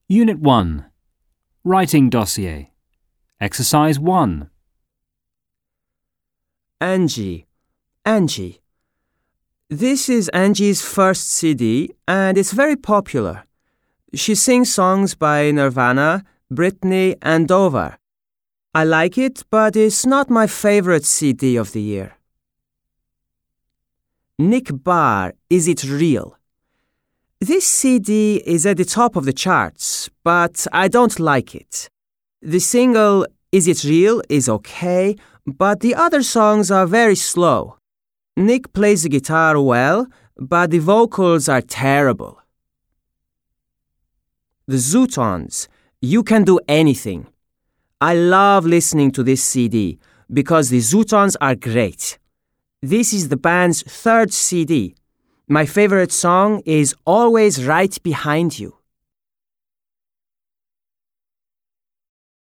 Unit 1. Writing Dossier. Exercise 1. Angie. This is Angie's first CD and it's very popular. She sings songs by Nirvana, Britney and Dover. I like it, but it's not my favorite CD of the year. Nick Barr, Is It Real? This CD is at the top of the charts, but I don't like it. The single Is It Real is okay, but the other songs are very slow. Nick plays the guitar well, but the vocals are terrible. The Zootons, You Can Do Anything. I love listening to this CD because the Zootons are great. This is the band's third CD. My favorite song is Always Right Behind You.